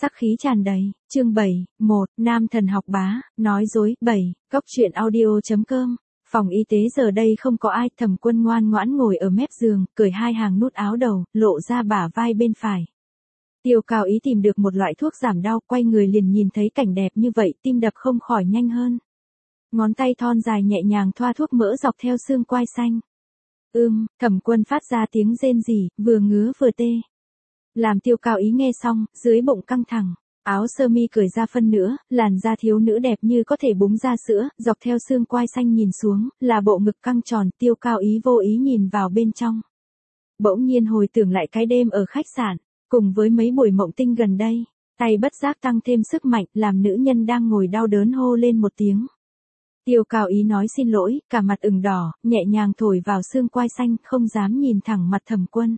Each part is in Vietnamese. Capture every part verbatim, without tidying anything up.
Sắc khí tràn đầy, chương bảy, một, nam thần học bá, nói dối, bảy, cốc truyện audio.com. Phòng y tế giờ đây không có ai, Thẩm Quân ngoan ngoãn ngồi ở mép giường, cởi hai hàng nút áo đầu, lộ ra bả vai bên phải. Tiêu Cao Ý tìm được một loại thuốc giảm đau, quay người liền nhìn thấy cảnh đẹp như vậy, tim đập không khỏi nhanh hơn. Ngón tay thon dài nhẹ nhàng thoa thuốc mỡ dọc theo xương quai xanh. Ưm, Thẩm Quân phát ra tiếng rên rỉ, vừa ngứa vừa tê. Làm Tiêu Cao Ý nghe xong, dưới bụng căng thẳng, áo sơ mi cởi ra phân nữa, làn da thiếu nữ đẹp như có thể búng ra sữa, dọc theo xương quai xanh nhìn xuống, là bộ ngực căng tròn, Tiêu Cao Ý vô ý nhìn vào bên trong. Bỗng nhiên hồi tưởng lại cái đêm ở khách sạn, cùng với mấy buổi mộng tinh gần đây, tay bất giác tăng thêm sức mạnh, làm nữ nhân đang ngồi đau đớn hô lên một tiếng. Tiêu Cao Ý nói xin lỗi, cả mặt ửng đỏ, nhẹ nhàng thổi vào xương quai xanh, không dám nhìn thẳng mặt Thẩm Quân.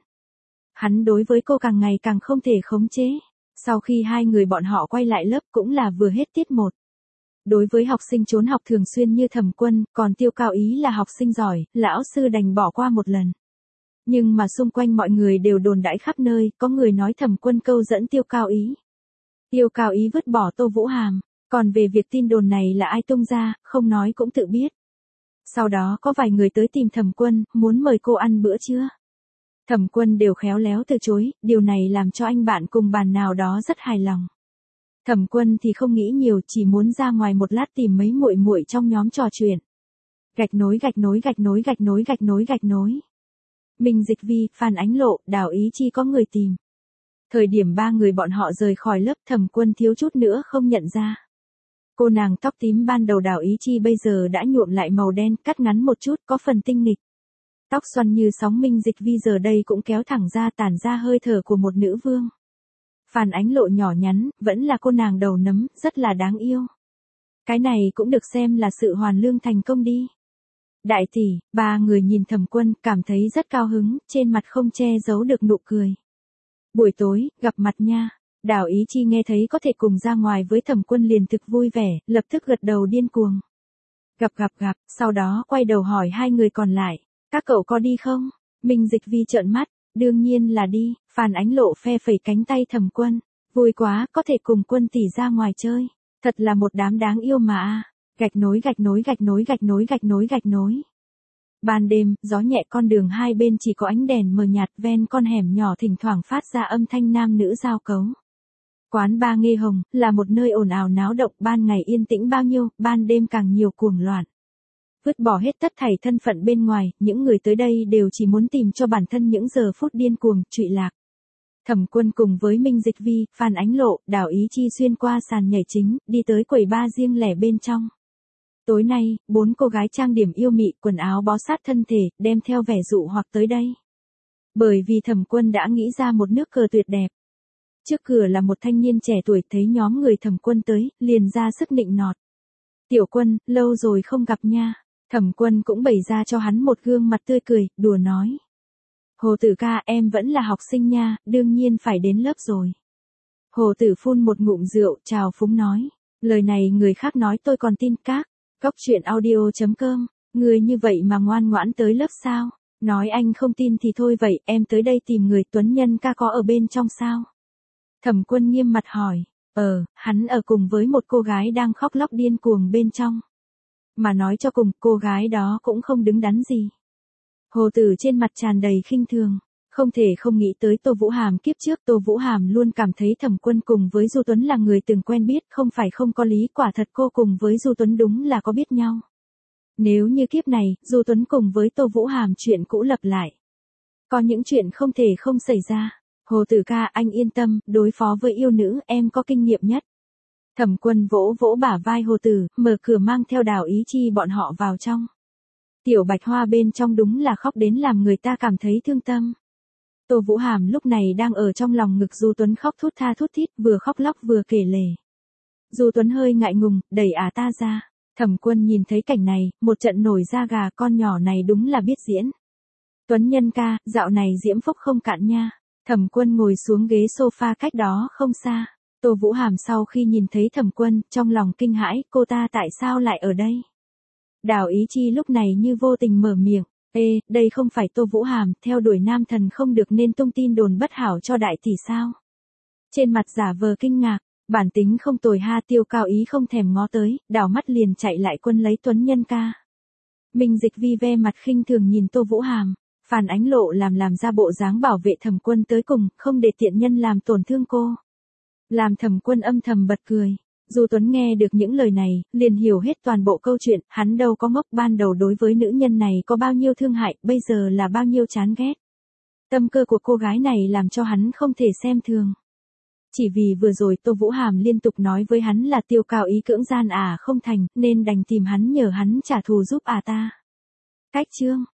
Hắn đối với cô càng ngày càng không thể khống chế. Sau khi hai người bọn họ quay lại lớp cũng là vừa hết tiết một. Đối với học sinh trốn học thường xuyên như Thẩm Quân, còn Tiêu Cao Ý là học sinh giỏi, lão sư đành bỏ qua một lần. Nhưng mà xung quanh mọi người đều đồn đãi khắp nơi, có người nói Thẩm Quân câu dẫn Tiêu Cao Ý. Tiêu Cao Ý vứt bỏ Tô Vũ Hàm, còn về việc tin đồn này là ai tung ra, không nói cũng tự biết. Sau đó có vài người tới tìm Thẩm Quân, muốn mời cô ăn bữa trưa. Thẩm Quân đều khéo léo từ chối, điều này làm cho anh bạn cùng bàn nào đó rất hài lòng. Thẩm Quân thì không nghĩ nhiều, chỉ muốn ra ngoài một lát tìm mấy muội muội trong nhóm trò chuyện. Gạch nối gạch nối gạch nối gạch nối gạch nối gạch nối. Minh Dịch Vi, Phan Ánh Lộ, Đào Ý Chi có người tìm. Thời điểm ba người bọn họ rời khỏi lớp, Thẩm Quân thiếu chút nữa không nhận ra. Cô nàng tóc tím ban đầu Đào Ý Chi bây giờ đã nhuộm lại màu đen, cắt ngắn một chút, có phần tinh nghịch. Tóc xoăn như sóng Minh Dịch Vi giờ đây cũng kéo thẳng ra, tản ra hơi thở của một nữ vương. Phan Ánh Lộ nhỏ nhắn, vẫn là cô nàng đầu nấm, rất là đáng yêu. Cái này cũng được xem là sự hoàn lương thành công đi. Đại tỷ, ba người nhìn Thẩm Quân, cảm thấy rất cao hứng, trên mặt không che giấu được nụ cười. Buổi tối, gặp mặt nha. Đào Ý Chi nghe thấy có thể cùng ra ngoài với Thẩm Quân liền thực vui vẻ, lập tức gật đầu điên cuồng. Gặp gặp gặp, sau đó quay đầu hỏi hai người còn lại. Các cậu có đi không? Minh Dịch Vi trợn mắt, đương nhiên là đi. Phan Ánh Lộ phe phẩy cánh tay Thẩm Quân, vui quá, có thể cùng Quân tỷ ra ngoài chơi, thật là một đám đáng yêu mà. Gạch nối gạch nối gạch nối gạch nối gạch nối gạch nối. Ban đêm, gió nhẹ, con đường hai bên chỉ có ánh đèn mờ nhạt, ven con hẻm nhỏ thỉnh thoảng phát ra âm thanh nam nữ giao cấu. Quán Ba Nghê Hồng là một nơi ồn ào náo động, ban ngày yên tĩnh bao nhiêu, ban đêm càng nhiều cuồng loạn. Vứt bỏ hết tất thảy thân phận bên ngoài, những người tới đây đều chỉ muốn tìm cho bản thân những giờ phút điên cuồng, trụy lạc. Thẩm Quân cùng với Minh Dịch Vi, Phan Ánh Lộ, Đào Ý Chi xuyên qua sàn nhảy chính, đi tới quầy bar riêng lẻ bên trong. Tối nay, bốn cô gái trang điểm yêu mị, quần áo bó sát thân thể, đem theo vẻ dụ hoặc tới đây. Bởi vì Thẩm Quân đã nghĩ ra một nước cờ tuyệt đẹp. Trước cửa là một thanh niên trẻ tuổi, thấy nhóm người Thẩm Quân tới, liền ra sức nịnh nọt. Tiểu Quân, lâu rồi không gặp nha. Thẩm Quân cũng bày ra cho hắn một gương mặt tươi cười, đùa nói. Hồ Tử ca, em vẫn là học sinh nha, đương nhiên phải đến lớp rồi. Hồ Tử phun một ngụm rượu, chào phúng nói. Lời này người khác nói tôi còn tin các. Cốc truyện audio.com, người như vậy mà ngoan ngoãn tới lớp sao? Nói anh không tin thì thôi vậy, em tới đây tìm người, Tuấn Nhân ca có ở bên trong sao? Thẩm Quân nghiêm mặt hỏi. Ờ, hắn ở cùng với một cô gái đang khóc lóc điên cuồng bên trong. Mà nói cho cùng, cô gái đó cũng không đứng đắn gì. Hồ Tử trên mặt tràn đầy khinh thường, không thể không nghĩ tới Tô Vũ Hàm kiếp trước. Tô Vũ Hàm luôn cảm thấy Thẩm Quân cùng với Du Tuấn là người từng quen biết, không phải không có lý, quả thật cô cùng với Du Tuấn đúng là có biết nhau. Nếu như kiếp này, Du Tuấn cùng với Tô Vũ Hàm chuyện cũ lặp lại. Có những chuyện không thể không xảy ra. Hồ Tử ca, anh yên tâm, đối phó với yêu nữ, em có kinh nghiệm nhất. Thẩm Quân vỗ vỗ bả vai Hồ Tử, mở cửa mang theo Đào Ý Chi bọn họ vào trong. Tiểu Bạch Hoa bên trong đúng là khóc đến làm người ta cảm thấy thương tâm. Tô Vũ Hàm lúc này đang ở trong lòng ngực Du Tuấn khóc thút tha thút thít, vừa khóc lóc vừa kể lể. Du Tuấn hơi ngại ngùng, đẩy à ta ra. Thẩm Quân nhìn thấy cảnh này, một trận nổi da gà, con nhỏ này đúng là biết diễn. Tuấn Nhân ca, dạo này diễm phúc không cạn nha. Thẩm Quân ngồi xuống ghế sofa cách đó không xa. Tô Vũ Hàm sau khi nhìn thấy Thẩm Quân, trong lòng kinh hãi, cô ta tại sao lại ở đây? Đào Ý Chi lúc này như vô tình mở miệng. Ê, đây không phải Tô Vũ Hàm, theo đuổi nam thần không được nên tung tin đồn bất hảo cho đại tỷ sao? Trên mặt giả vờ kinh ngạc, bản tính không tồi ha. Tiêu Cao Ý không thèm ngó tới, đảo mắt liền chạy lại quân lấy Tuấn Nhân ca. Minh Dịch Vi ve mặt khinh thường nhìn Tô Vũ Hàm, Phan Ánh Lộ làm làm ra bộ dáng bảo vệ Thẩm Quân tới cùng, không để tiện nhân làm tổn thương cô. Làm Thẩm Quân âm thầm bật cười. Du Tuấn nghe được những lời này, liền hiểu hết toàn bộ câu chuyện, hắn đâu có ngốc, ban đầu đối với nữ nhân này có bao nhiêu thương hại, bây giờ là bao nhiêu chán ghét. Tâm cơ của cô gái này làm cho hắn không thể xem thường. Chỉ vì vừa rồi Tô Vũ Hàm liên tục nói với hắn là Tiêu Cao Ý cưỡng gian à không thành, nên đành tìm hắn nhờ hắn trả thù giúp à ta. Cách chương